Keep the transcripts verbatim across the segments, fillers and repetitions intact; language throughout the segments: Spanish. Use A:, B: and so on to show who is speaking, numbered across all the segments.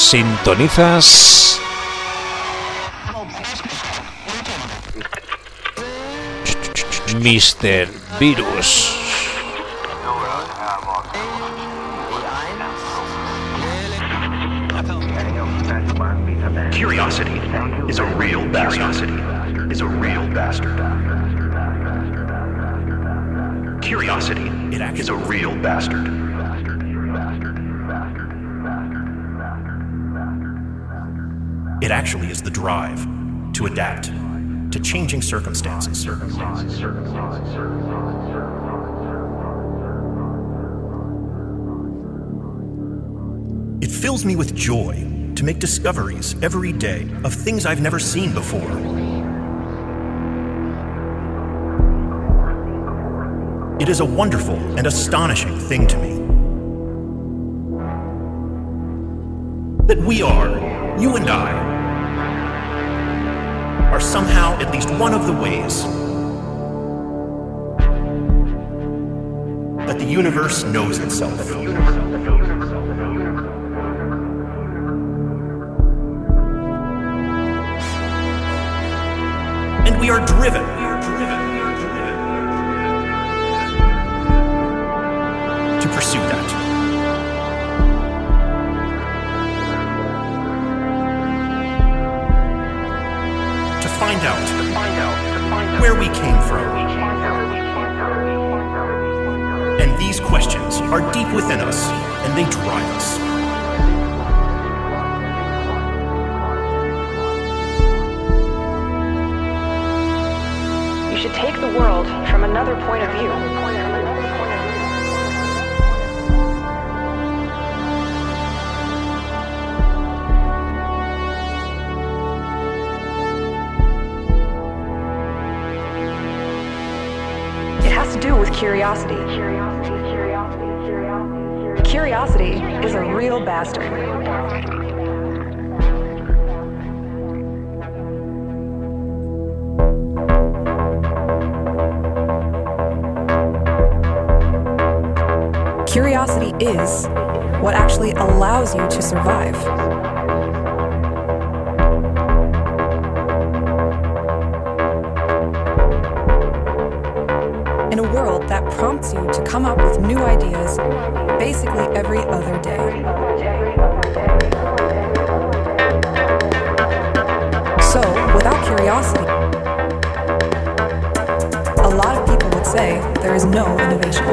A: Sintonizas mister Virus.
B: Curiosity is a real bastard. Is a real bastard. Curiosity is a real bastard. It actually is the drive to adapt to changing circumstances. It fills me with joy to make discoveries every day of things I've never seen before. It is a wonderful and astonishing thing to me that we are, you and I, are somehow at least one of the ways that the universe knows itself. And we are driven, to pursue that. To find out where we came from. And these questions are deep within us, and they drive us.
C: You should take the world from another point of view. It has to do with curiosity. Curiosity is a real bastard. Curiosity is what actually allows you to survive. In a world that prompts you to come up with new ideas basically every other day. So, without curiosity, a lot of people would say there is no innovation.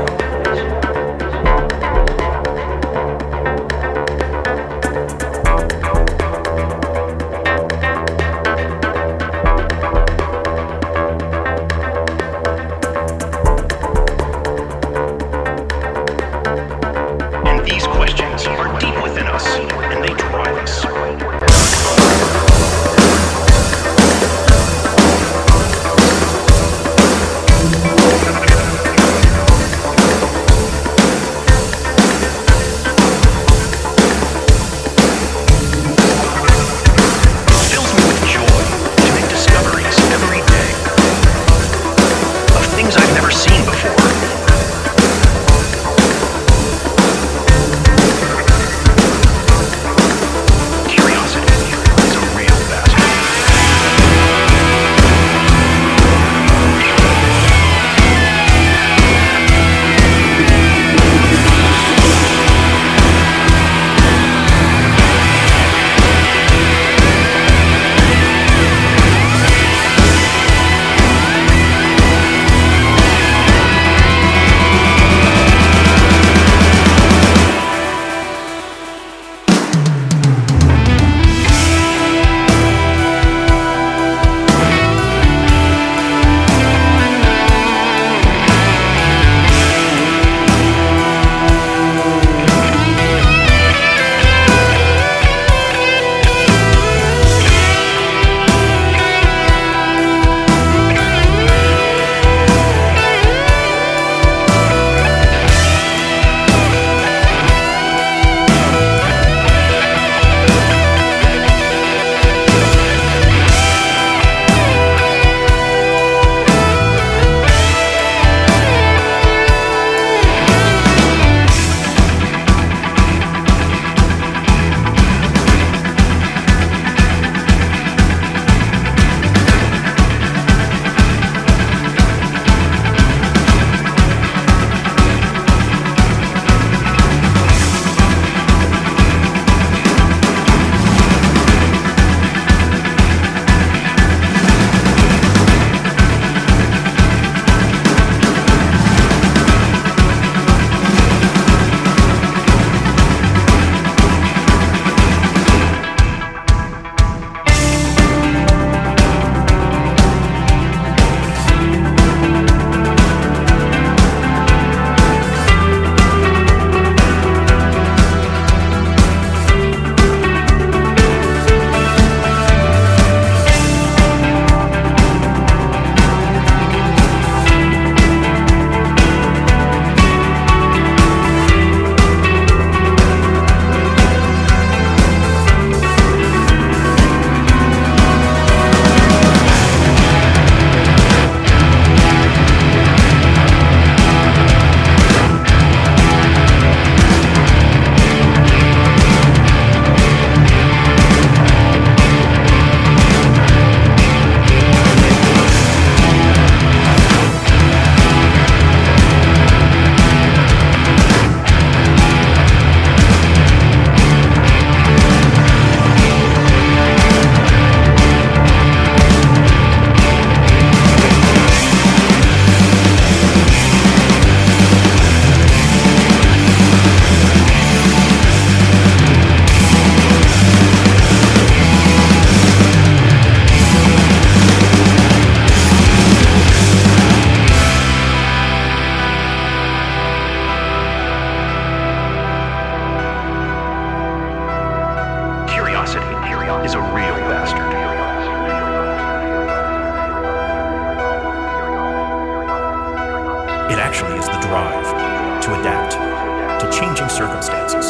B: actually is the drive to adapt to changing circumstances.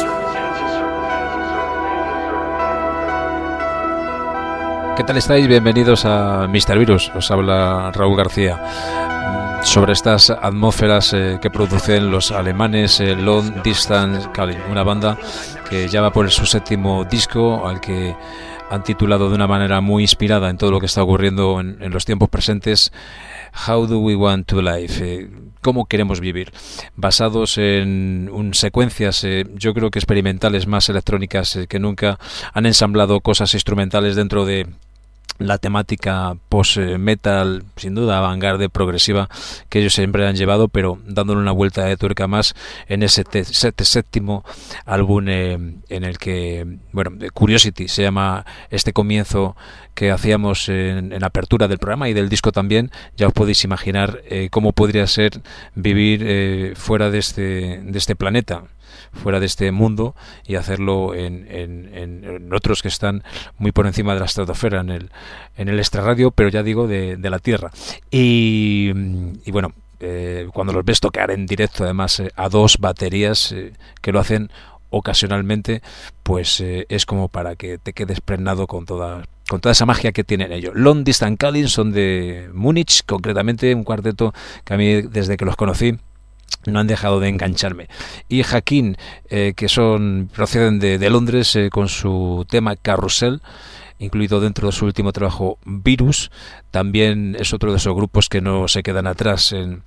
A: ¿Qué tal estáis? Bienvenidos a míster Virus. Os habla Raúl García sobre estas atmósferas eh, que producen los alemanes eh, Long Distance Calling, una banda que ya va por su séptimo disco, al que han titulado de una manera muy inspirada en todo lo que está ocurriendo en, en los tiempos presentes, How Do We Want to Live? Eh, ¿Cómo queremos vivir? Basados en un, secuencias, eh, yo creo que experimentales, más electrónicas eh, que nunca. Han ensamblado cosas instrumentales dentro de la temática post-metal, sin duda avant-garde, progresiva, que ellos siempre han llevado, pero dándole una vuelta de tuerca más en ese te- set- séptimo álbum eh, en el que, bueno, Curiosity se llama este comienzo que hacíamos en, en apertura del programa y del disco también. Ya os podéis imaginar eh, cómo podría ser vivir eh, fuera de este, de este planeta, fuera de este mundo, y hacerlo en, en, en otros que están muy por encima de la estratosfera, en el, en el extrarradio, pero ya digo, de, de la Tierra. Y, y bueno, eh, cuando los ves tocar en directo, además eh, a dos baterías eh, que lo hacen ocasionalmente, pues eh, es como para que te quedes pregnado con toda con toda esa magia que tienen ellos. Long Distance Calling son de Múnich, concretamente, un cuarteto que a mí, desde que los conocí, no han dejado de engancharme. Y Jaquín, eh, que son proceden de, de Londres, eh, con su tema Carrusel, incluido dentro de su último trabajo Virus, también es otro de esos grupos que no se quedan atrás en,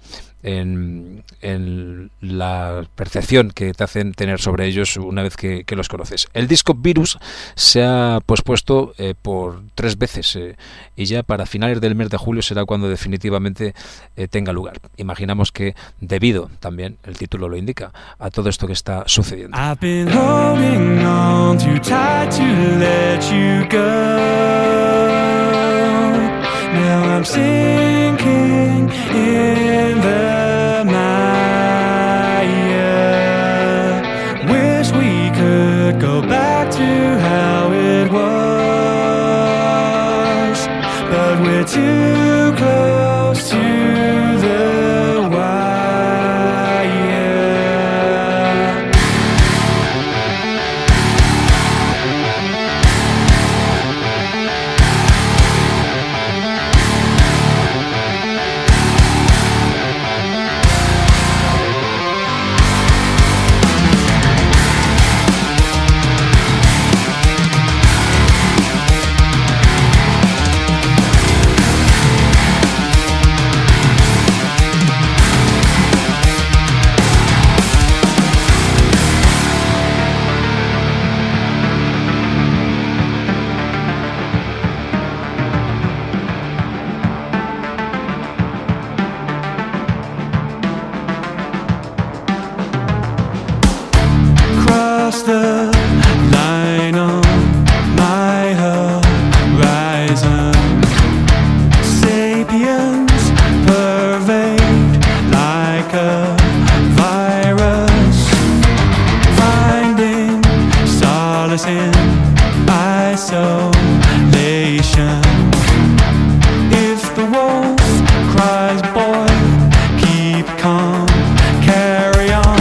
A: en, en la percepción que te hacen tener sobre ellos una vez que, que los conoces. El disco Virus se ha pospuesto eh, por tres veces eh, y ya para finales del mes de julio será cuando definitivamente eh, tenga lugar. Imaginamos que debido, también el título lo indica, a todo esto que está sucediendo.
D: I've been holding on too tight to let you go. Now I'm sinking in the mire. Wish we could go back to how it was, but we're too close to the wire. The line on my horizon, sapiens pervade like a virus, finding solace in isolation. If the wolf cries, boy, keep calm, carry on.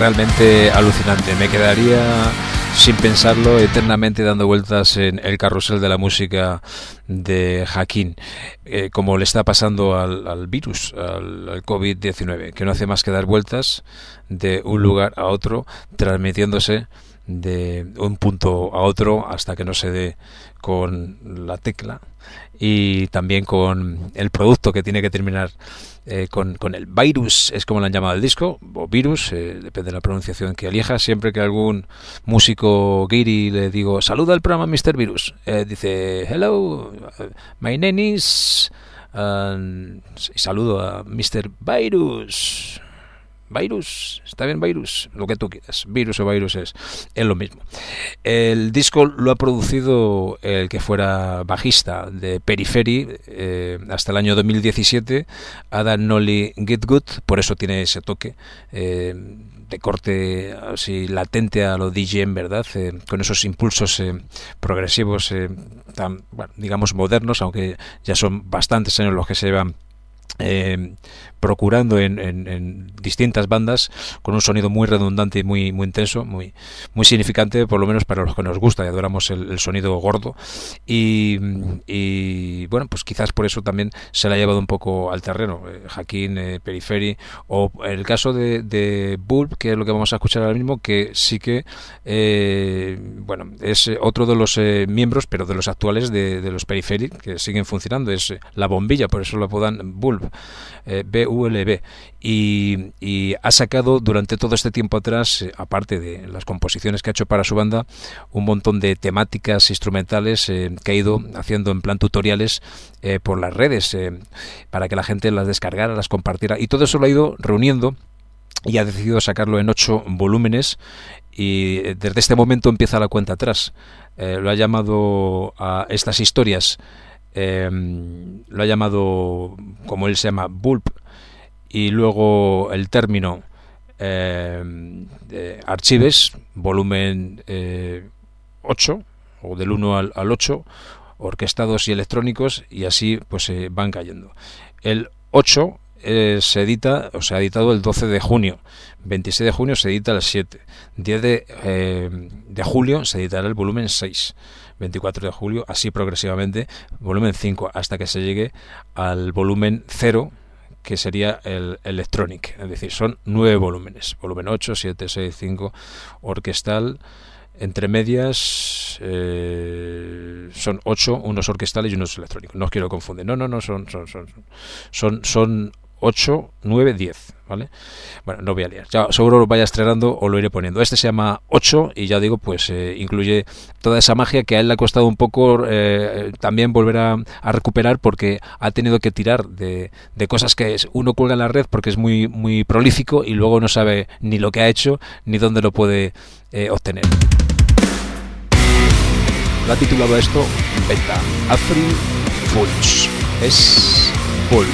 A: realmente alucinante. Me quedaría sin pensarlo eternamente dando vueltas en el carrusel de la música de Hakim, eh, como le está pasando al, al virus, al, al COVID diecinueve, que no hace más que dar vueltas de un lugar a otro, transmitiéndose de un punto a otro hasta que no se dé con la tecla, y también con el producto que tiene que terminar eh, con, con el virus, es como lo han llamado el disco, o virus, eh, depende de la pronunciación que elija. Siempre que algún músico guiri le digo saluda al programa mister Virus, eh, dice hello, my name is, uh, y saludo a mister Virus. Virus, está bien Virus, lo que tú quieras, Virus o Virus es, es lo mismo. El disco lo ha producido el que fuera bajista de Periphery eh, hasta el año dos mil diecisiete, Adam Nolly Gitgood, por eso tiene ese toque eh, de corte así latente a lo D J, ¿verdad? Eh, con esos impulsos eh, progresivos eh, tan, bueno, digamos modernos, aunque ya son bastantes años los que se llevan Eh, procurando en, en, en distintas bandas, con un sonido muy redundante y muy muy intenso, muy muy significante, por lo menos para los que nos gusta y adoramos el, el sonido gordo, y, y bueno, pues quizás por eso también se le ha llevado un poco al terreno eh, Hakim, eh, Periphery, o el caso de, de Bulb, que es lo que vamos a escuchar ahora mismo, que sí que eh, bueno, es otro de los eh, miembros, pero de los actuales de, de los Periphery, que siguen funcionando, es la bombilla, por eso lo apodan Bulb, eh, B U L B, y, y ha sacado durante todo este tiempo atrás, eh, aparte de las composiciones que ha hecho para su banda, un montón de temáticas instrumentales eh, que ha ido haciendo en plan tutoriales eh, por las redes, eh, para que la gente las descargara, las compartiera, y todo eso lo ha ido reuniendo y ha decidido sacarlo en ocho volúmenes, y desde este momento empieza la cuenta atrás. Eh, lo ha llamado a estas historias, Eh, lo ha llamado, como él se llama, Bulb, y luego el término eh, de Archives, volumen eh, ocho, o del uno al, al ocho, orquestados y electrónicos, y así pues se eh, van cayendo. El ocho eh, se edita, o se ha editado el doce de junio, veintiséis de junio se edita el siete, diez de, eh, de julio se editará el volumen seis, veinticuatro de julio, así progresivamente, volumen cinco, hasta que se llegue al volumen cero, que sería el Electronic, es decir, son nueve volúmenes, volumen ocho, siete, seis, cinco, orquestal, entre medias eh, son ocho, unos orquestales y unos electrónicos, no os quiero confundir, no, no, no, son, son, son, son, son ocho, nueve, diez, ¿vale? Bueno, no voy a liar, ya seguro lo vaya estrenando o lo iré poniendo. Este se llama ocho y ya digo, pues eh, incluye toda esa magia que a él le ha costado un poco eh, también volver a, a recuperar, porque ha tenido que tirar de, de cosas que uno cuelga en la red porque es muy, muy prolífico y luego no sabe ni lo que ha hecho ni dónde lo puede eh, obtener. Lo ha titulado esto Beta April Fools. Es Bull.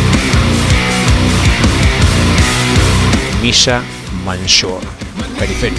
A: Misha Mansour, Periphery.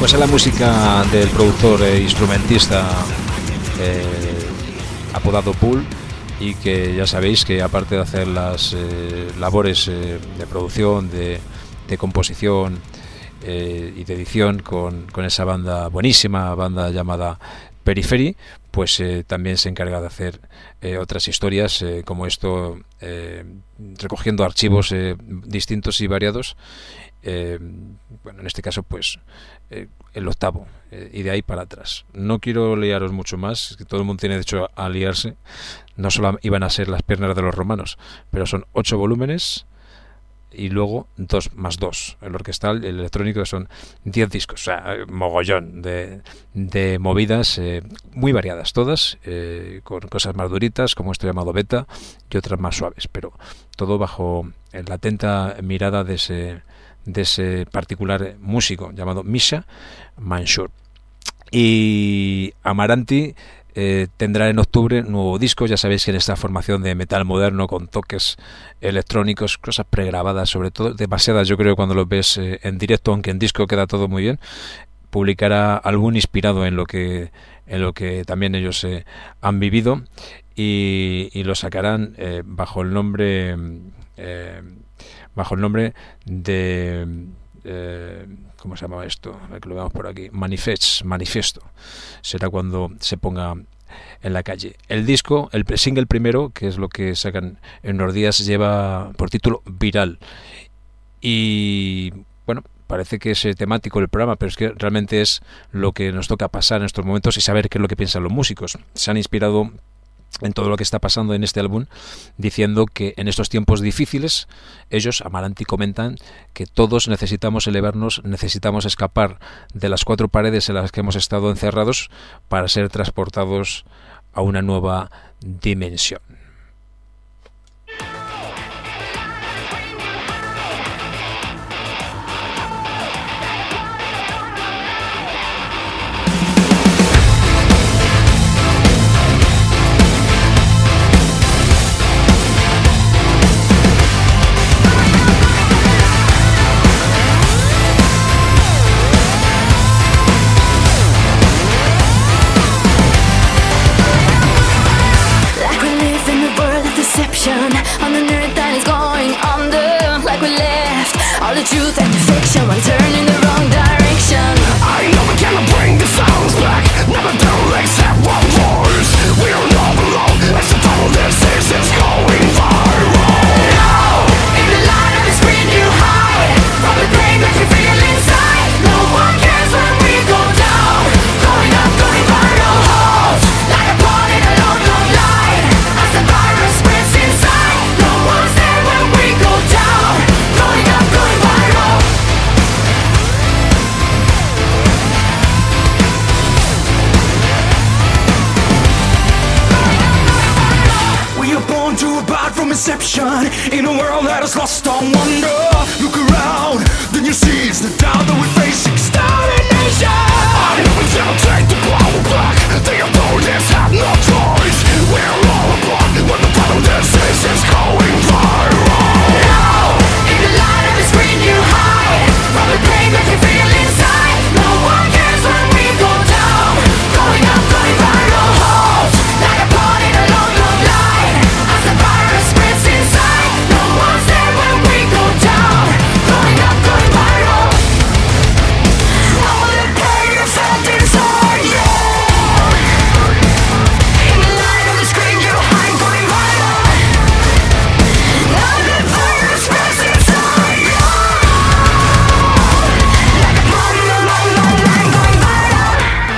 A: Pues es la música del productor e instrumentista eh, apodado Pool, y que ya sabéis que aparte de hacer las eh, labores eh, de producción, de, de composición eh, y de edición con, con esa banda, buenísima banda llamada Periphery, pues eh, también se encarga de hacer eh, otras historias eh, como esto, eh, recogiendo archivos eh, distintos y variados. Eh, bueno, en este caso pues eh, el octavo eh, y de ahí para atrás. No quiero liaros mucho más, que todo el mundo tiene derecho a liarse. No solo iban a ser las piernas de los romanos, pero son ocho volúmenes y luego dos más dos, el orquestal, el electrónico, son diez discos, o sea, mogollón de, de movidas eh, muy variadas todas, eh, con cosas más duritas como esto llamado beta y otras más suaves, pero todo bajo la atenta mirada de ese de ese particular músico llamado Misha Mansour. Y Amaranti eh, tendrá en octubre un nuevo disco. Ya sabéis que en esta formación de metal moderno con toques electrónicos, cosas pregrabadas sobre todo, demasiadas yo creo cuando lo ves eh, en directo, aunque en disco queda todo muy bien, publicará algún inspirado en lo que en lo que también ellos eh, han vivido, y, y lo sacarán eh, bajo el nombre eh, bajo el nombre de eh, ¿cómo se llama esto? Que lo veamos por aquí, Manifest, Manifiesto. Será cuando se ponga en la calle. El disco, el single primero, que es lo que sacan en unos días, lleva por título Viral. Y bueno, parece que es temático el programa, pero es que realmente es lo que nos toca pasar en estos momentos y saber qué es lo que piensan los músicos. Se han inspirado en todo lo que está pasando en este álbum, diciendo que en estos tiempos difíciles, ellos, Amaranti, comentan que todos necesitamos elevarnos, necesitamos escapar de las cuatro paredes en las que hemos estado encerrados para ser transportados a una nueva dimensión.
E: On an earth that is going under, like we left all the truth and the fiction while turning the wrong direction.
F: I know we cannot bring the sounds back, never do except one voice. We are not alone, as the tunnel disease is going viral.
E: No, in the light of the screen you hide from the pain that you feel inside. No one cares when we go down, going up, going viral. Halt, like a pawn in a long, long line, as the virus spreads inside. No one's there when we go down, going up, going viral.
F: We are born to abide from inception in a world that is lost on wonder. Look around, then you see it's the doubt that we face extermination. I know we cannot take the power back. The opponents have no choice. We're all apart when the battle disease is going viral.
E: No, in the light of the screen you hide from the pain that you feel inside. No one cares when we go down, going up, going viral. Halt, like a pawn in a long, long line, as the virus spreads inside. No one's there when we go down, going up, going viral. All the pain is felt inside you. In the light of the screen you hide, going viral. All the virus spreads inside you. Like a pawn in a long, long line, going viral.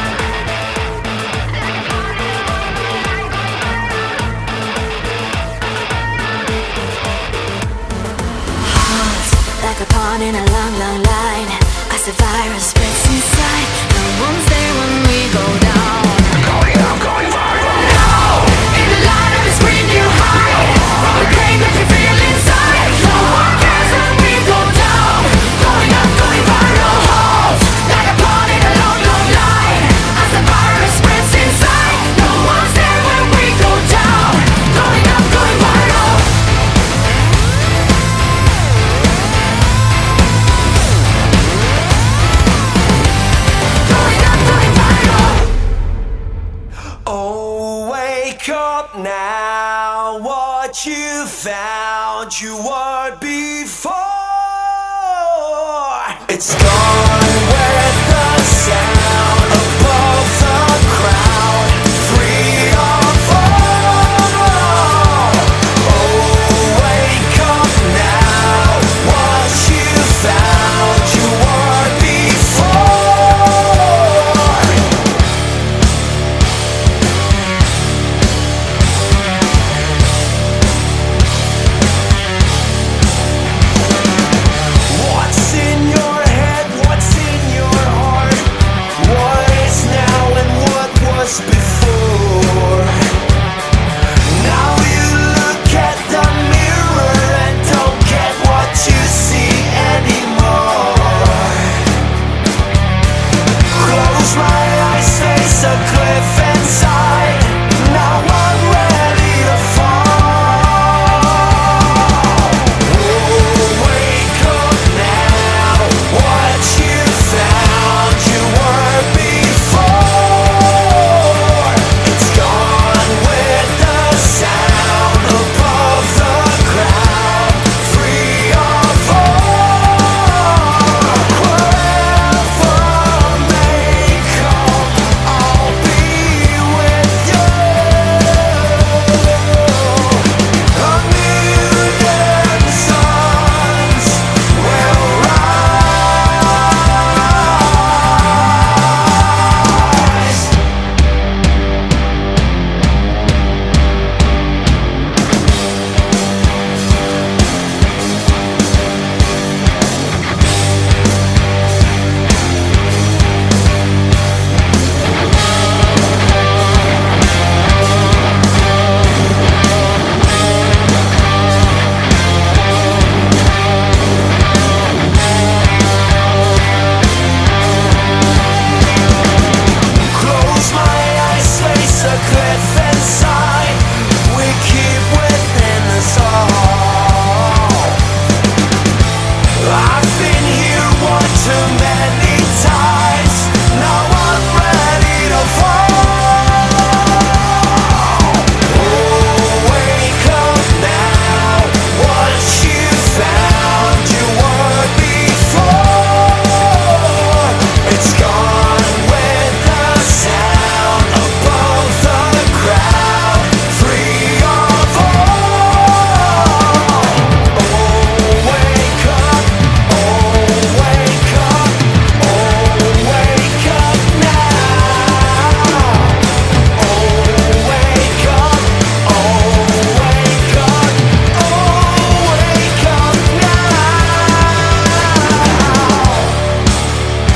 E: Halt, like a pawn in a long, long line, as the virus spreads inside. No one's there when we go down.
F: Going up, going viral.
E: No, in the light of the screen you hide from the pain that you feel inside. No one cares when we go down, going up, going viral. Halt, like a pawn in a long, long line, as the virus spreads inside. No one's there when we go down, going up, going viral.
F: what you found you were before. It's gone with the sound above the crowd, free or fall. Oh, wake up now, what you found you were before. What's in your head? What's in your heart? What is now and what was before? Now you look at the mirror and don't get what you see anymore. Close my eyes, face a cliff inside. Now I'm ready to fall. Oh, wake up now, what you found you were before. It's gone with the sound above the crowd, free or fall. Wherever may come, I'll be with you. A million suns will rise. Close my eyes, face a cliff inside. We keep within us all. I've been here one too many times. Now I'm ready to fall. Oh, wake up now, what you found you were before. It's gone with the sound above the crowd, free or fall. Oh, wake up, oh, wake up, oh, wake up now. Oh, wake up, oh, wake up, oh, wake up now.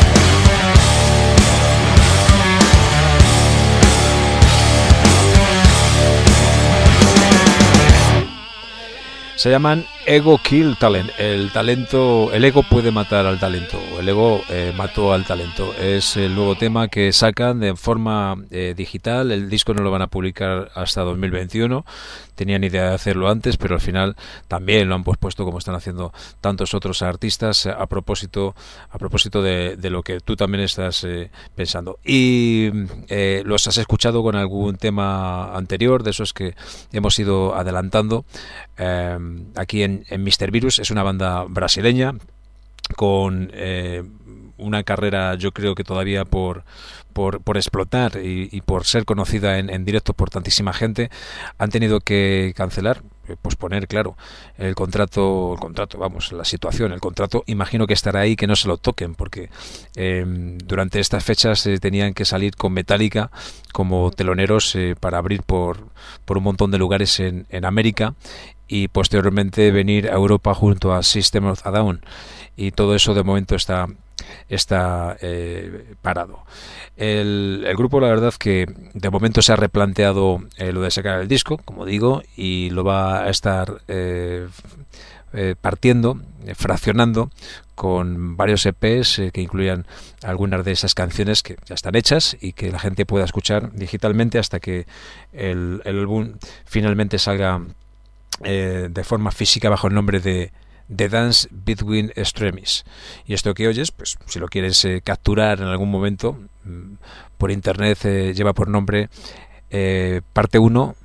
A: Se llaman Ego Kill Talent. El talento, el ego puede matar al talento. El ego eh, mató al talento. Es el nuevo tema que sacan de forma eh, digital. El disco no lo van a publicar hasta dos mil veintiuno. Tenían idea de hacerlo antes, pero al final también lo han pospuesto, como están haciendo tantos otros artistas, a propósito, a propósito de, de lo que tú también estás eh, pensando. Y eh, los has escuchado con algún tema anterior, de esos que hemos ido adelantando. Eh, aquí en, en míster Virus. Es una banda brasileña con eh, una carrera, yo creo que todavía por por, por explotar y, y por ser conocida en, en directo por tantísima gente. Han tenido que cancelar, posponer, claro, el contrato, el contrato, vamos, la situación, el contrato. Imagino que estará ahí, que no se lo toquen, porque eh, durante estas fechas eh, tenían que salir con Metallica como teloneros eh, para abrir por, por un montón de lugares en, en América, y posteriormente venir a Europa junto a System of a Down, y todo eso de momento está está eh, parado. El, el grupo, la verdad, que de momento se ha replanteado eh, lo de sacar el disco, como digo, y lo va a estar eh, eh, partiendo, eh, fraccionando con varios E Pes eh, que incluyan algunas de esas canciones que ya están hechas y que la gente pueda escuchar digitalmente hasta que el, el álbum finalmente salga eh, de forma física bajo el nombre de The Dance Between Extremes. Y esto que oyes, pues si lo quieres eh, capturar en algún momento por internet, eh, lleva por nombre eh, parte uno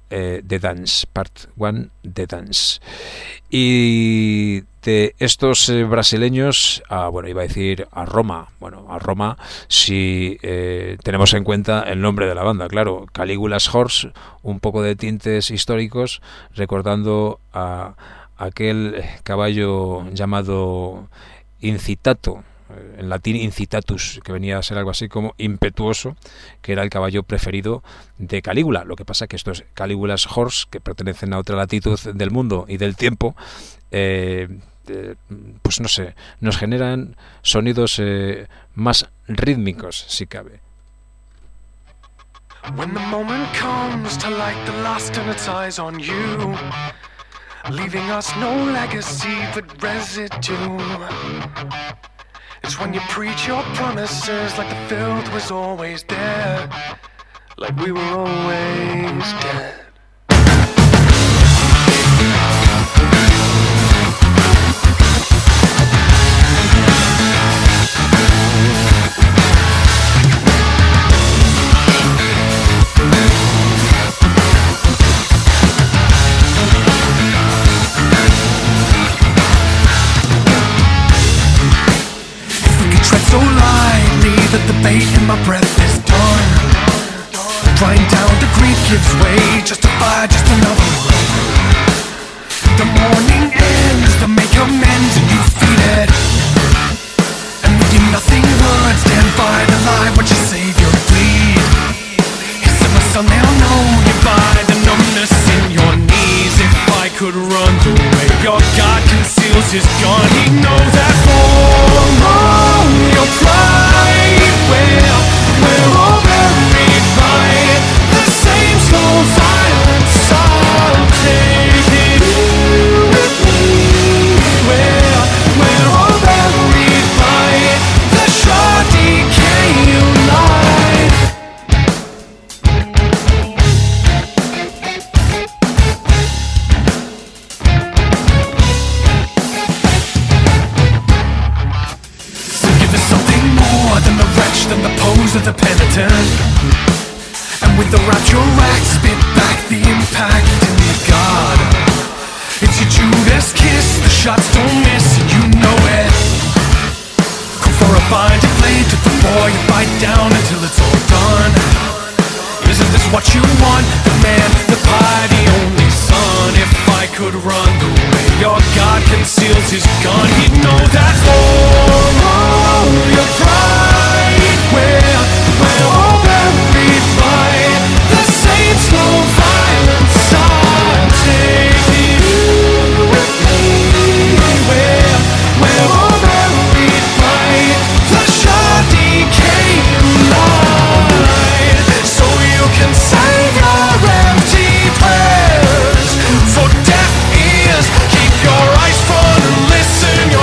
A: eh, The Dance, Part uno, The Dance. Y de estos eh, brasileños, ah, bueno, iba a decir a Roma, bueno, a Roma si eh, tenemos en cuenta el nombre de la banda, claro, Caligula's Horse, un poco de tintes históricos, recordando a aquel caballo llamado Incitato, en latín incitatus, que venía a ser algo así como impetuoso, que era el caballo preferido de Calígula. Lo que pasa es que estos Caligula's Horse, que pertenecen a otra latitud del mundo y del tiempo, eh, eh, pues no sé, nos generan sonidos eh, más rítmicos, si cabe.
F: When the moment comes to light the last and its eyes on you, leaving us no legacy but residue. It's when you preach your promises like the filth was always there, like we were always dead. So lightly that the bait in my breath is done. Drying down, the grief gives way, justified, just another road. The morning ends, the make amends, and you feed it. And with your nothing words, stand by the lie, watch your savior bleed. His summer sun, they'll know you by the numbness in your knees. If I could run the way your God conceals his gun, he'd know that for your pride, we're, we're all buried by the same slow violence. I'll take it with me. We're, we're all buried by the sure decay of life. Than the pose of the penitent, and with the rapture rack spit back the impact in the God. It's your Judas kiss, the shots don't miss, and you know it. Go for a binding blade to the boy, you bite down until it's all done. Isn't this what you want? The man, the pie, the only son. If I could run the way your God conceals his gun, he'd know that for your pride. We're, we're all buried by the same slow violence. I'll take you with me. We're, we're all buried by the sure decay of light. So you can save your empty prayers for deaf ears. Keep your eyes front and listen.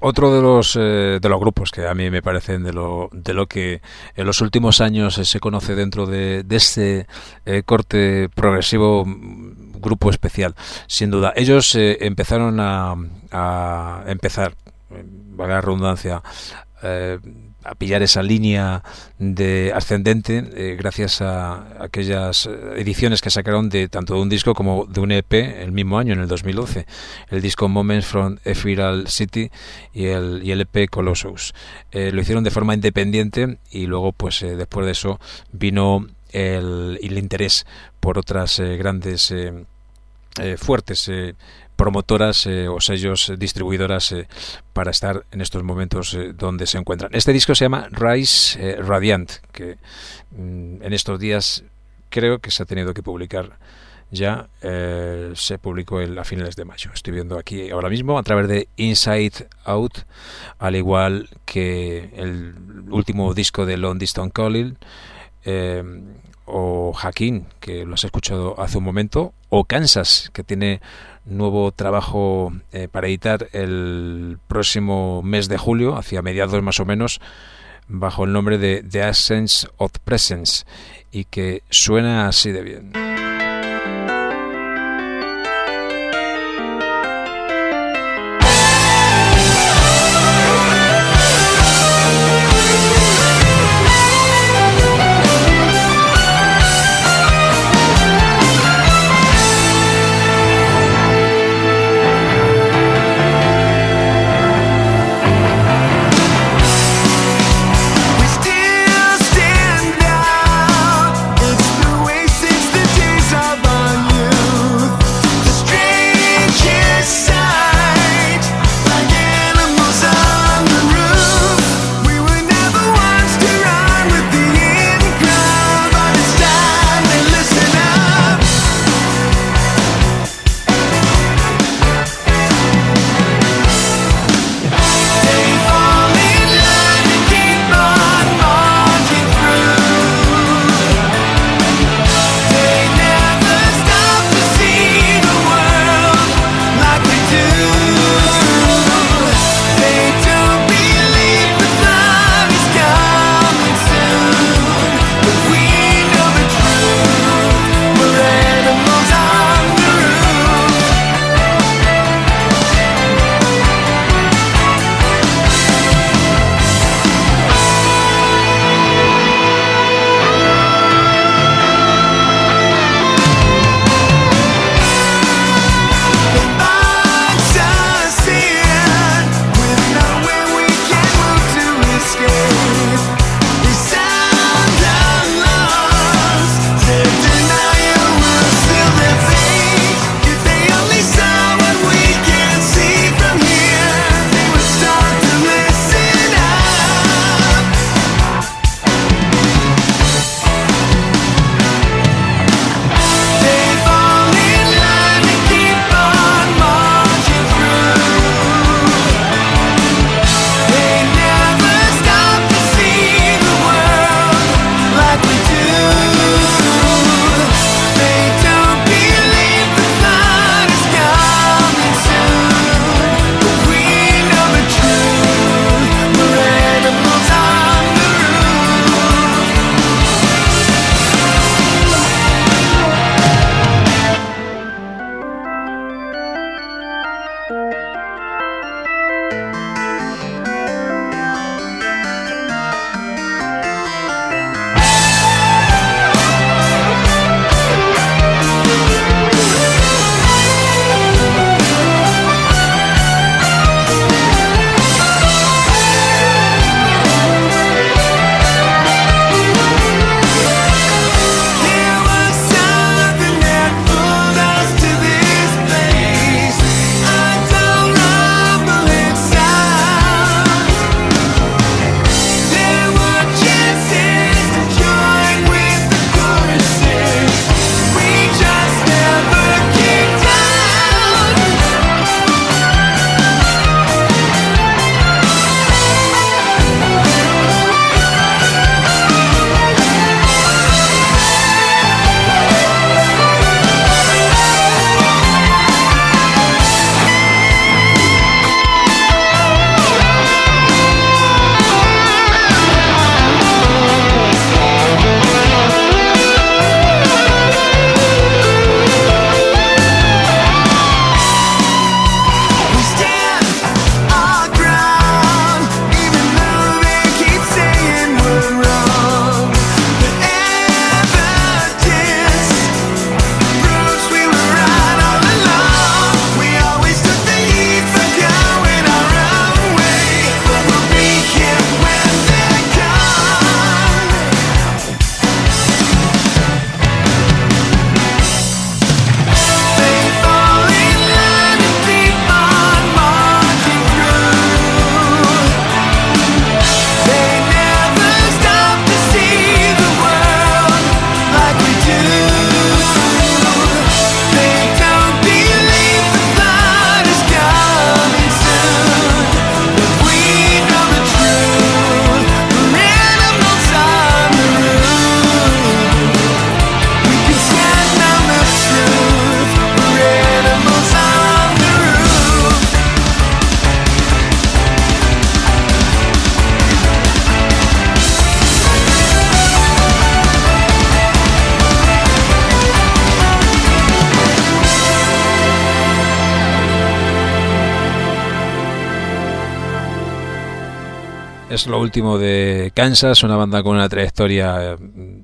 A: otro de los eh, de los grupos que a mí me parecen de lo de lo que en los últimos años eh, se conoce dentro de, de este eh, corte progresivo, grupo especial, sin duda. Ellos eh, empezaron a, a empezar, valga la redundancia, eh, a pillar esa línea de ascendente eh, gracias a aquellas ediciones que sacaron de tanto de un disco como de un E P el mismo año, en el dos mil once, el disco Moments from Ethereal City y el, y el E P Colossus. Eh, lo hicieron de forma independiente y luego pues eh, después de eso vino el, el interés por otras eh, grandes eh, eh, fuertes eh, promotoras eh, o sellos eh, distribuidoras eh, para estar en estos momentos eh, donde se encuentran. Este disco se llama Rise eh, Radiant, que mm, en estos días creo que se ha tenido que publicar ya. Eh, se publicó el, a finales de mayo. Estoy viendo aquí ahora mismo a través de Inside Out, al igual que el último disco de Long Distance Calling, eh, o Hakim, que lo has escuchado hace un momento, o Kansas, que tiene nuevo trabajo eh, para editar el próximo mes de julio, hacia mediados más o menos, bajo el nombre de The Essence of Presence, y que suena así de bien.
F: We still stand out. It's the way since the day.
A: es lo último de Kansas, una banda con una trayectoria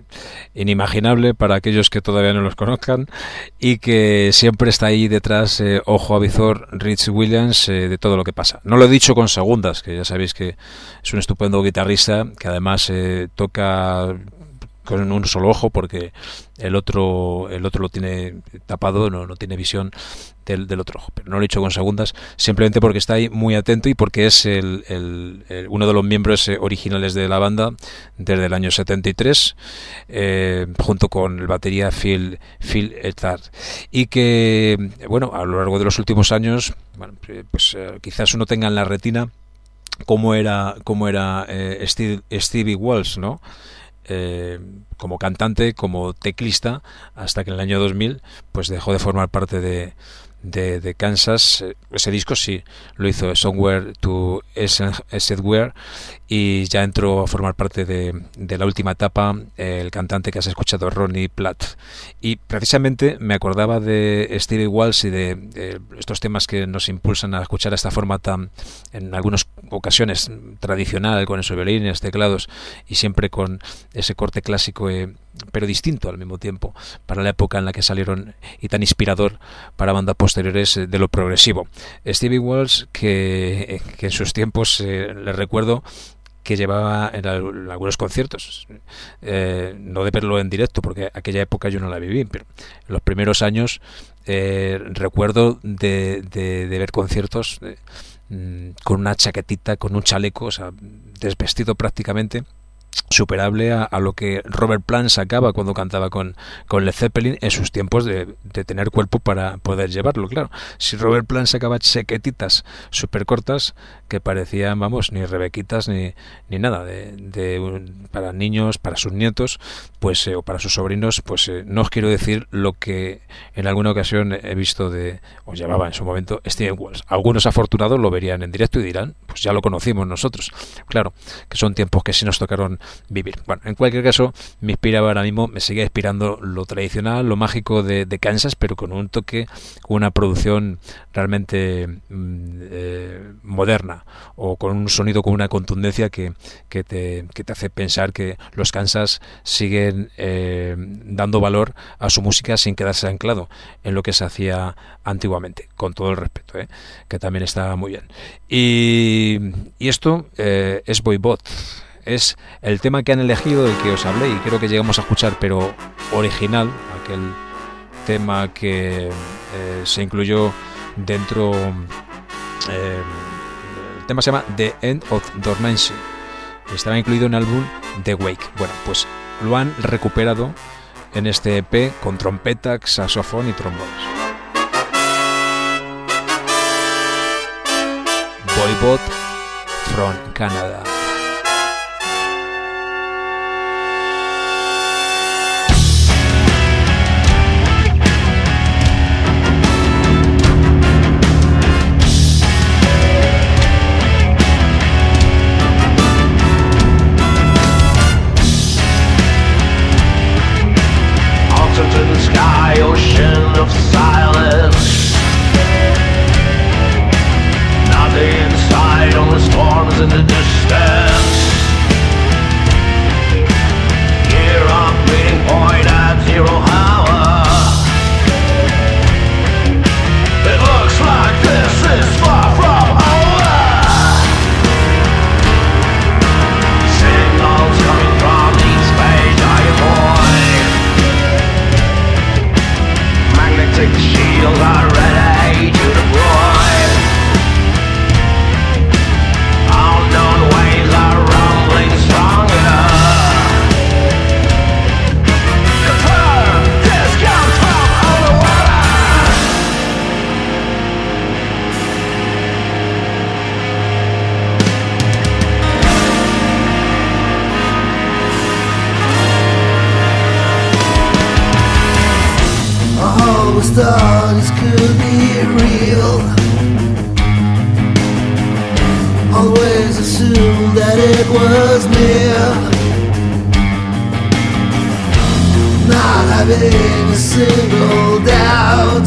A: inimaginable para aquellos que todavía no los conozcan y que siempre está ahí detrás, eh, ojo avizor, Rich Williams, eh, de todo lo que pasa. No lo he dicho con segundas, que ya sabéis que es un estupendo guitarrista que además eh, toca con un solo ojo porque el otro el otro lo tiene tapado, no, no tiene visión del, del otro ojo, pero no lo he dicho con segundas simplemente porque está ahí muy atento y porque es el, el, el, uno de los miembros originales de la banda desde el año setenta y tres, eh, junto con el batería Phil Phil Etar, y que bueno, a lo largo de los últimos años, bueno, pues eh, quizás uno tenga en la retina cómo era cómo era eh, Steve, Stevie Walsh, ¿no? Eh, como cantante, como teclista, hasta que en el año dos mil pues dejó de formar parte de, de, de Kansas. Ese disco sí lo hizo Somewhere to Somewhere, y ya entró a formar parte de, de la última etapa, el cantante que has escuchado, Ronnie Platt. Y precisamente me acordaba de Stevie Walsh y de, de estos temas que nos impulsan a escuchar esta forma tan, en algunas ocasiones tradicional, con esos violines, teclados y siempre con ese corte clásico, eh, pero distinto al mismo tiempo para la época en la que salieron, y tan inspirador para bandas posteriores, eh, de lo progresivo. Stevie Walsh, que, eh, que en sus tiempos eh, le recuerdo que llevaba en, en algunos conciertos, eh, no de verlo en directo porque aquella época yo no la viví, pero en los primeros años eh, recuerdo de, de, de ver conciertos eh, con una chaquetita, con un chaleco, o sea, desvestido prácticamente, superable a, a lo que Robert Plant sacaba cuando cantaba con, con Led Zeppelin en sus tiempos de, de tener cuerpo para poder llevarlo. Claro, si Robert Plant sacaba chaquetitas súper cortas que parecían, vamos, ni rebequitas ni, ni nada de, de un, para niños, para sus nietos, pues eh, o para sus sobrinos, pues eh, no os quiero decir lo que en alguna ocasión he visto de, o llevaba en su momento, Stevie Walsh. Algunos afortunados lo verían en directo y dirán, pues ya lo conocimos nosotros. Claro, que son tiempos que sí nos tocaron vivir. Bueno, en cualquier caso, me inspiraba ahora mismo, me sigue inspirando lo tradicional, lo mágico de, de Kansas, pero con un toque, con una producción realmente eh, moderna, o con un sonido con una contundencia que, que, te, que te hace pensar que los Kansas siguen eh, dando valor a su música sin quedarse anclado en lo que se hacía antiguamente, con todo el respeto, ¿eh? Que también está muy bien. Y, y esto eh, es Voivod. Es el tema que han elegido, del que os hablé y creo que llegamos a escuchar, pero original, aquel tema que eh, se incluyó dentro, eh, el tema se llama The End of Dormancy, estaba incluido en el álbum The Wake. Bueno, pues lo han recuperado en este E P con trompeta, saxofón y trombones. Voivod from Canada.
G: Ocean of silence. Nothing inside, only storms in the distance. Here on meeting point at zero hour. It looks like this is far from over. Signals coming from each page I avoid. Magnetic shields are ready to deploy. Unknown waves are rumbling stronger. Confirm this comes from underwater.
H: I always thought this could be real. Always assumed that it was near. Not having a single doubt.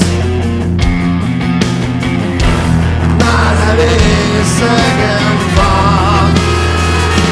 H: Not having a second thought.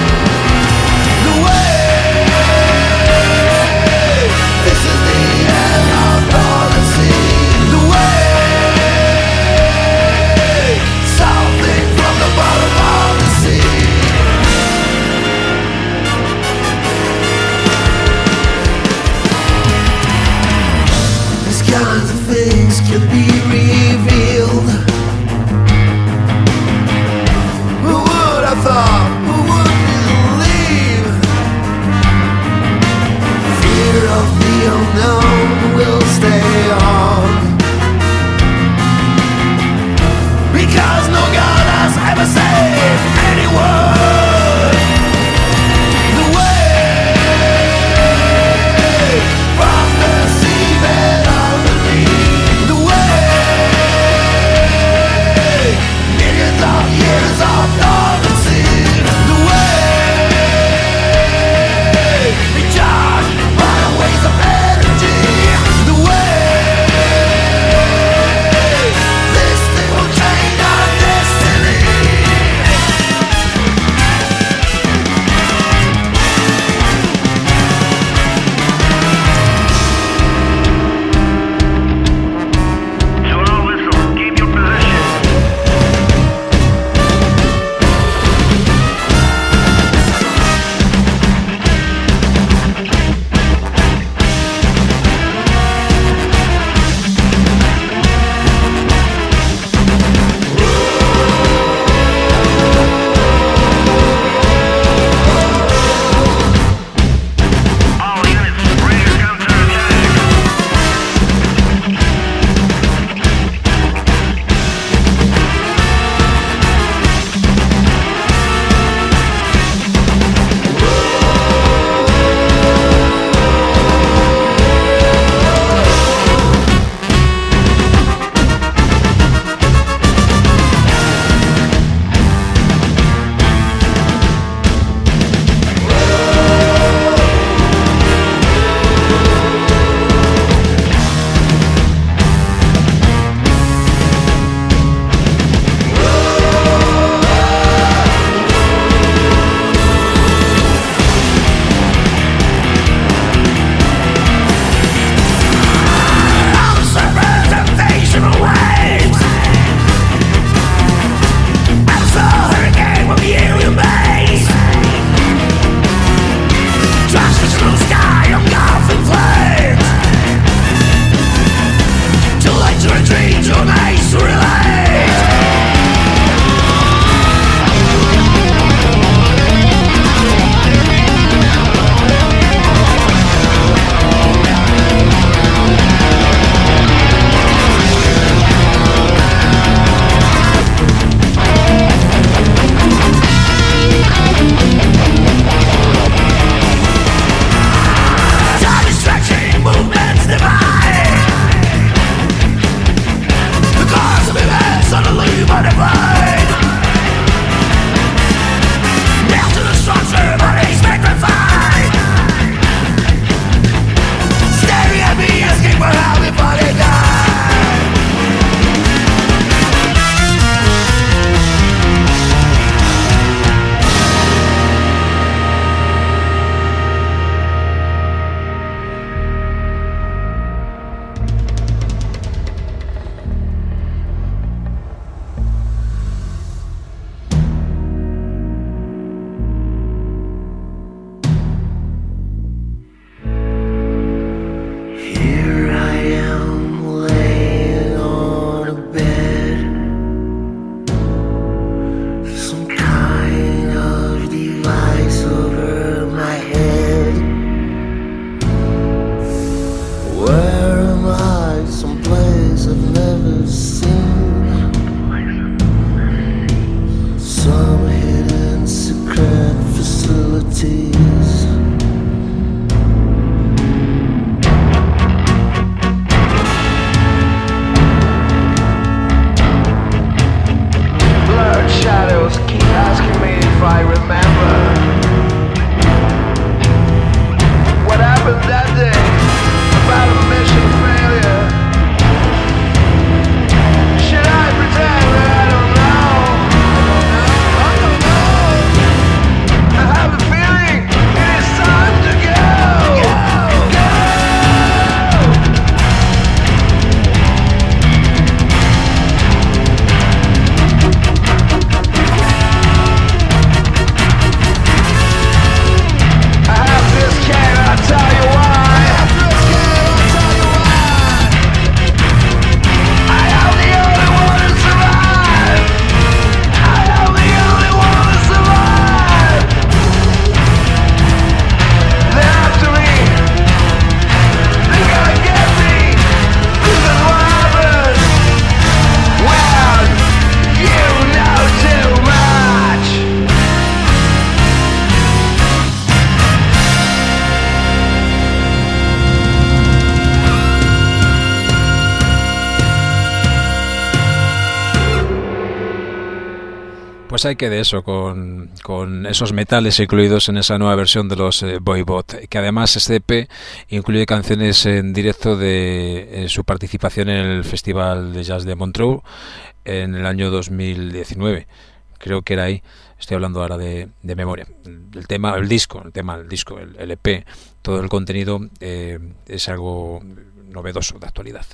A: Pues hay que de eso, con, con esos metales incluidos en esa nueva versión de los eh, Voivod, que además este E P incluye canciones en directo de eh, su participación en el Festival de Jazz de Montreux en el año dos mil diecinueve. Creo que era ahí, estoy hablando ahora de, de memoria. El tema, el disco, el tema, el disco, el, el E P, todo el contenido eh, es algo novedoso, de actualidad.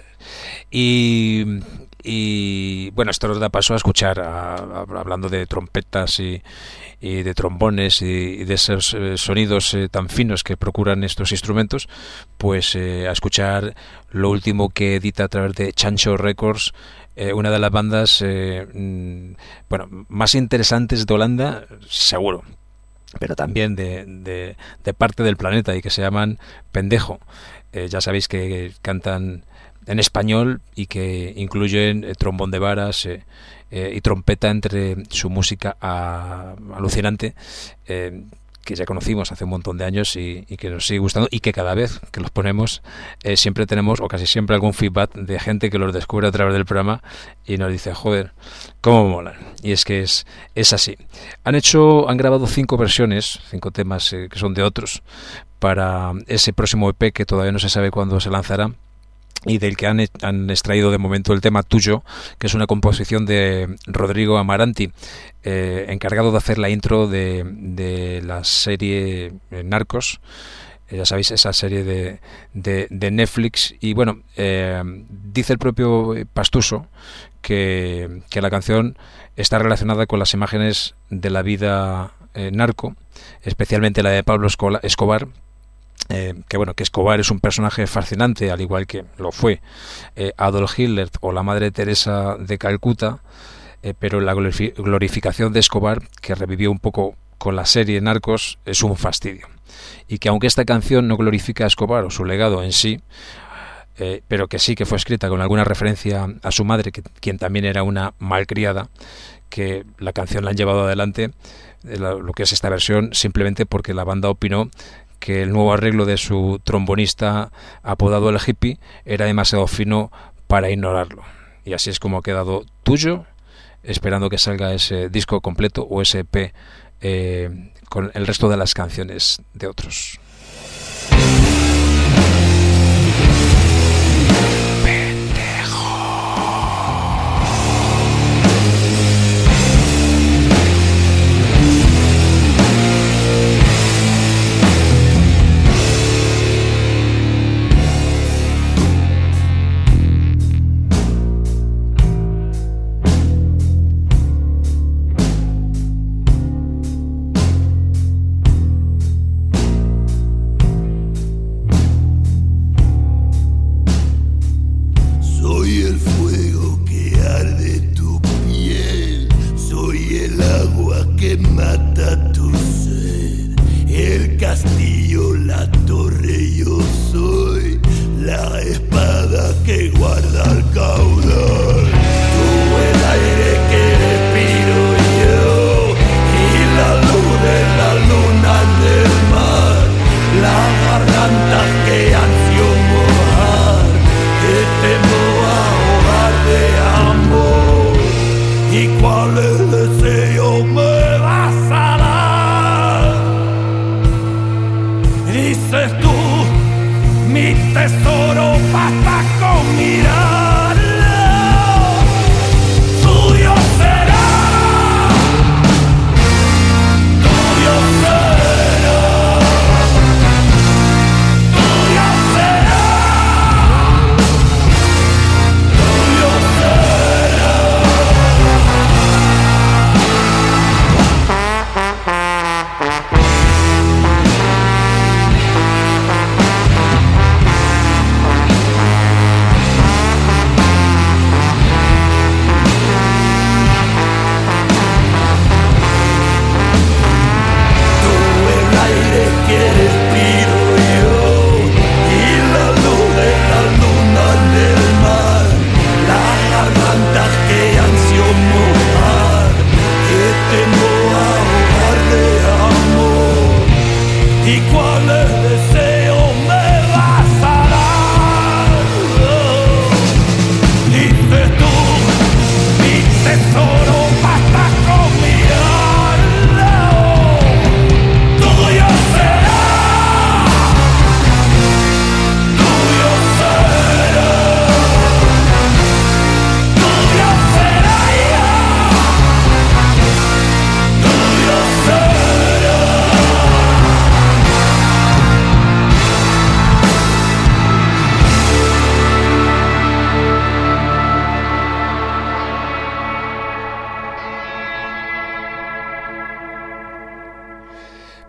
A: Y, y bueno, esto nos da paso a escuchar, a, a, hablando de trompetas y, y de trombones y, y de esos eh, sonidos eh, tan finos que procuran estos instrumentos, pues eh, a escuchar lo último que edita a través de Chancho Records, eh, una de las bandas eh, mm, bueno, más interesantes de Holanda, seguro, pero también de, de, de parte del planeta, y que se llaman Pendejo. Eh, ya sabéis que cantan en español y que incluyen eh, trombón de varas eh, eh, y trompeta entre su música a, alucinante, eh, que ya conocimos hace un montón de años y, y que nos sigue gustando, y que cada vez que los ponemos eh, siempre tenemos, o casi siempre, algún feedback de gente que los descubre a través del programa y nos dice, joder, cómo molan. Y es que es, es así. Han hecho, han grabado cinco versiones, cinco temas eh, que son de otros, para ese próximo E P que todavía no se sabe cuándo se lanzará, y del que han, han extraído de momento el tema Tuyo, que es una composición de Rodrigo Amaranti, eh, encargado de hacer la intro de, de la serie Narcos, eh, ya sabéis, esa serie de, de, de Netflix. Y bueno, eh, dice el propio Pastuso que, que la canción está relacionada con las imágenes de la vida eh, narco, especialmente la de Pablo Escobar. Eh, que bueno, que Escobar es un personaje fascinante, al igual que lo fue eh, Adolf Hitler o la Madre Teresa de Calcuta, eh, pero la glorificación de Escobar, que revivió un poco con la serie Narcos, es un fastidio. Y que aunque esta canción no glorifica a Escobar o su legado en sí, eh, pero que sí que fue escrita con alguna referencia a su madre, que, quien también era una malcriada, que la canción la han llevado adelante, eh, la, lo que es esta versión, simplemente porque la banda opinó que el nuevo arreglo de su trombonista apodado el hippie era demasiado fino para ignorarlo. Y así es como ha quedado Tuyo, esperando que salga ese disco completo o ese E P eh, con el resto de las canciones de otros.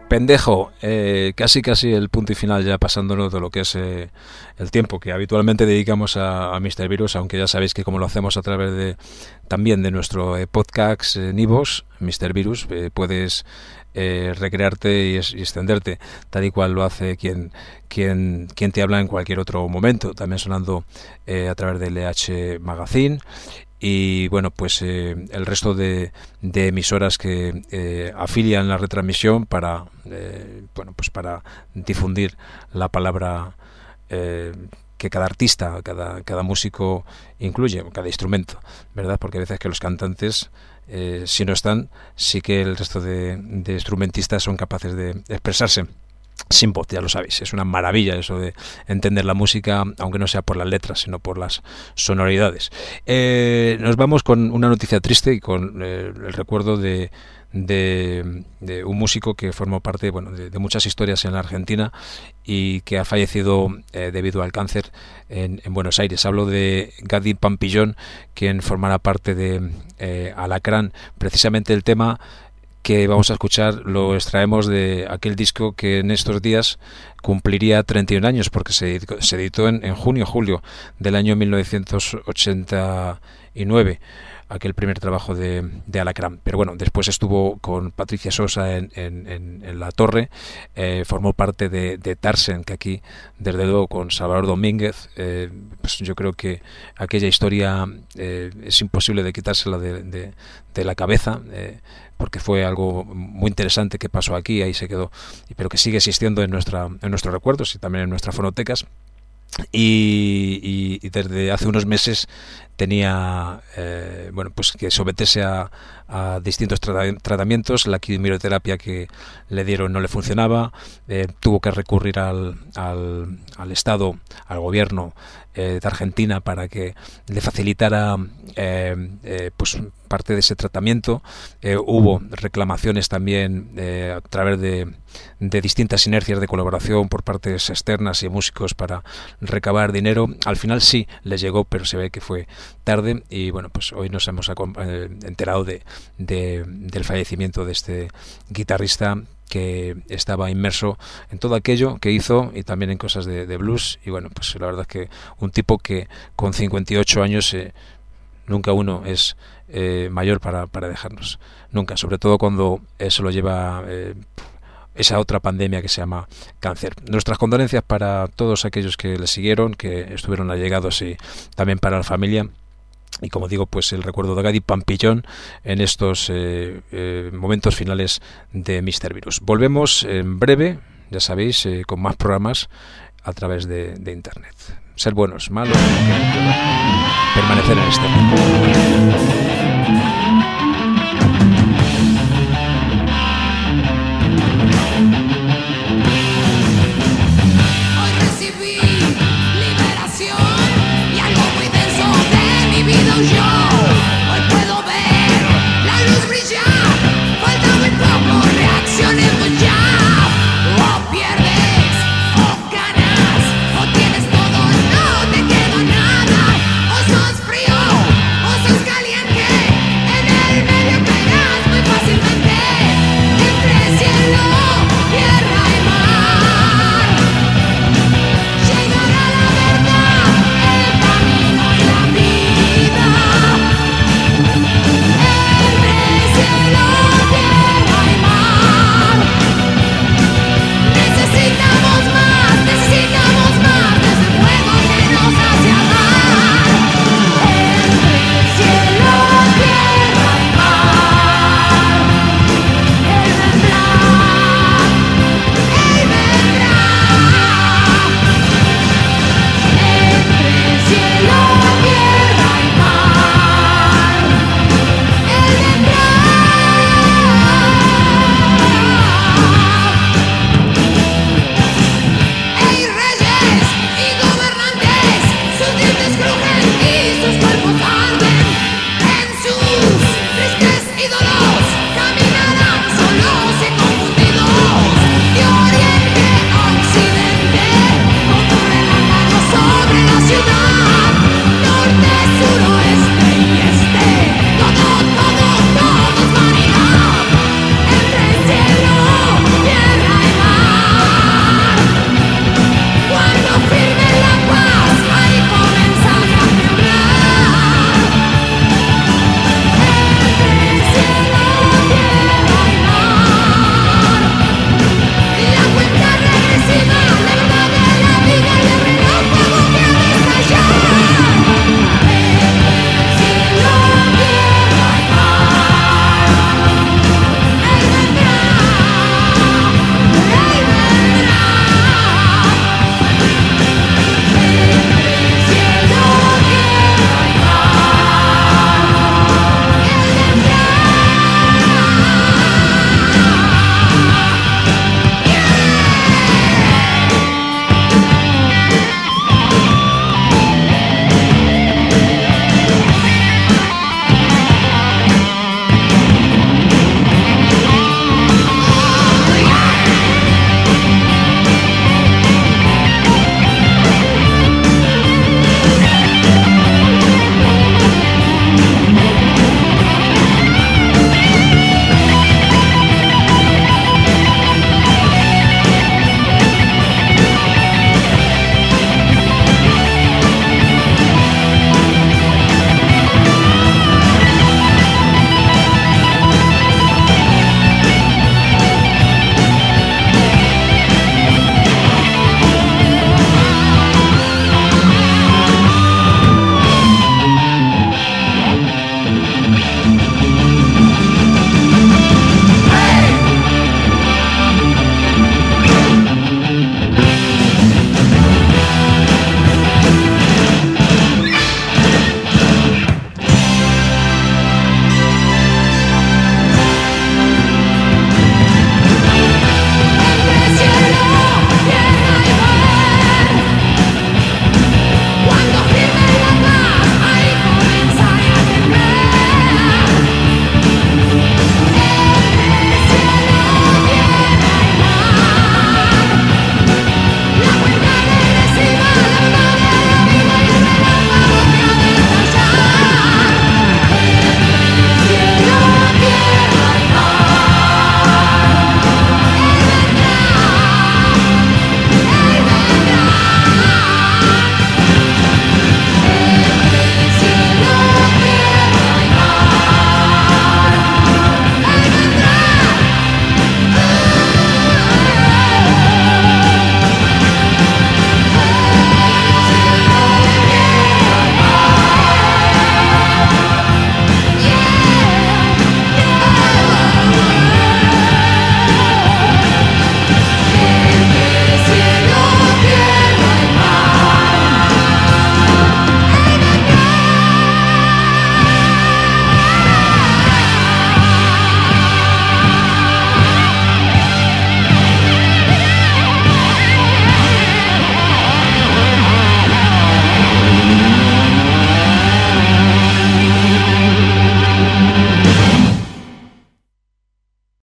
A: pendejo, eh, casi casi el punto y final ya pasándonos de lo que es eh, el tiempo que habitualmente dedicamos a, a míster Virus, aunque ya sabéis que como lo hacemos a través de también de nuestro eh, podcast eh, Nivos, míster Virus, eh, puedes eh, recrearte y, es, y extenderte tal y cual lo hace quien quien quien te habla en cualquier otro momento, también sonando eh, a través del L H Magazine. Y bueno, pues eh, el resto de, de emisoras que eh, afilian la retransmisión para eh, bueno, pues para difundir la palabra eh, que cada artista, cada, cada músico incluye, cada instrumento, ¿verdad? Porque a veces que los cantantes, eh, si no están, sí que el resto de, de instrumentistas son capaces de expresarse sin voz, ya lo sabéis, es una maravilla eso de entender la música, aunque no sea por las letras, sino por las sonoridades. Eh, nos vamos con una noticia triste y con eh, el recuerdo de, de, de un músico que formó parte, bueno, de, de muchas historias en la Argentina y que ha fallecido eh, debido al cáncer en, en Buenos Aires. Hablo de Gadi Pampillón, quien formará parte de eh, Alacrán. Precisamente el tema que vamos a escuchar lo extraemos de aquel disco que en estos días cumpliría treinta y un años, porque se editó, se editó en, en junio julio del año mil novecientos ochenta y nueve, aquel primer trabajo de, de Alacrán. Pero bueno, después estuvo con Patricia Sosa en, en, en, en La Torre, eh, formó parte de, de Tarsen, que aquí desde luego con Salvador Domínguez, eh, pues yo creo que aquella historia eh, es imposible de quitársela de, de, de la cabeza, eh, porque fue algo muy interesante que pasó aquí, ahí se quedó, pero que sigue existiendo en nuestra en nuestros recuerdos y también en nuestras fonotecas. Y, y, y desde hace unos meses tenía eh, bueno, pues que someterse a, a distintos trata- tratamientos. La quimioterapia que le dieron no le funcionaba, eh, tuvo que recurrir al, al, al Estado, al gobierno eh, de Argentina para que le facilitara eh, eh, pues parte de ese tratamiento. Eh, hubo reclamaciones también eh, a través de, de distintas inercias de colaboración por partes externas y músicos para recabar dinero. Al final sí les llegó, pero se ve que fue tarde y bueno, pues hoy nos hemos eh, enterado de, de, del fallecimiento de este guitarrista que estaba inmerso en todo aquello que hizo y también en cosas de, de blues. Y bueno, pues la verdad es que un tipo que con cincuenta y ocho años eh, nunca uno es eh, mayor para, para dejarnos, nunca, sobre todo cuando eso lo lleva eh, esa otra pandemia que se llama cáncer. Nuestras condolencias para todos aquellos que le siguieron, que estuvieron allegados, y también para la familia. Y como digo, pues el recuerdo de Gadi Pampillón en estos eh, eh, momentos finales de míster Virus. Volvemos en breve, ya sabéis, eh, con más programas a través de, de internet. Ser buenos, malos, permanecer en este mundo.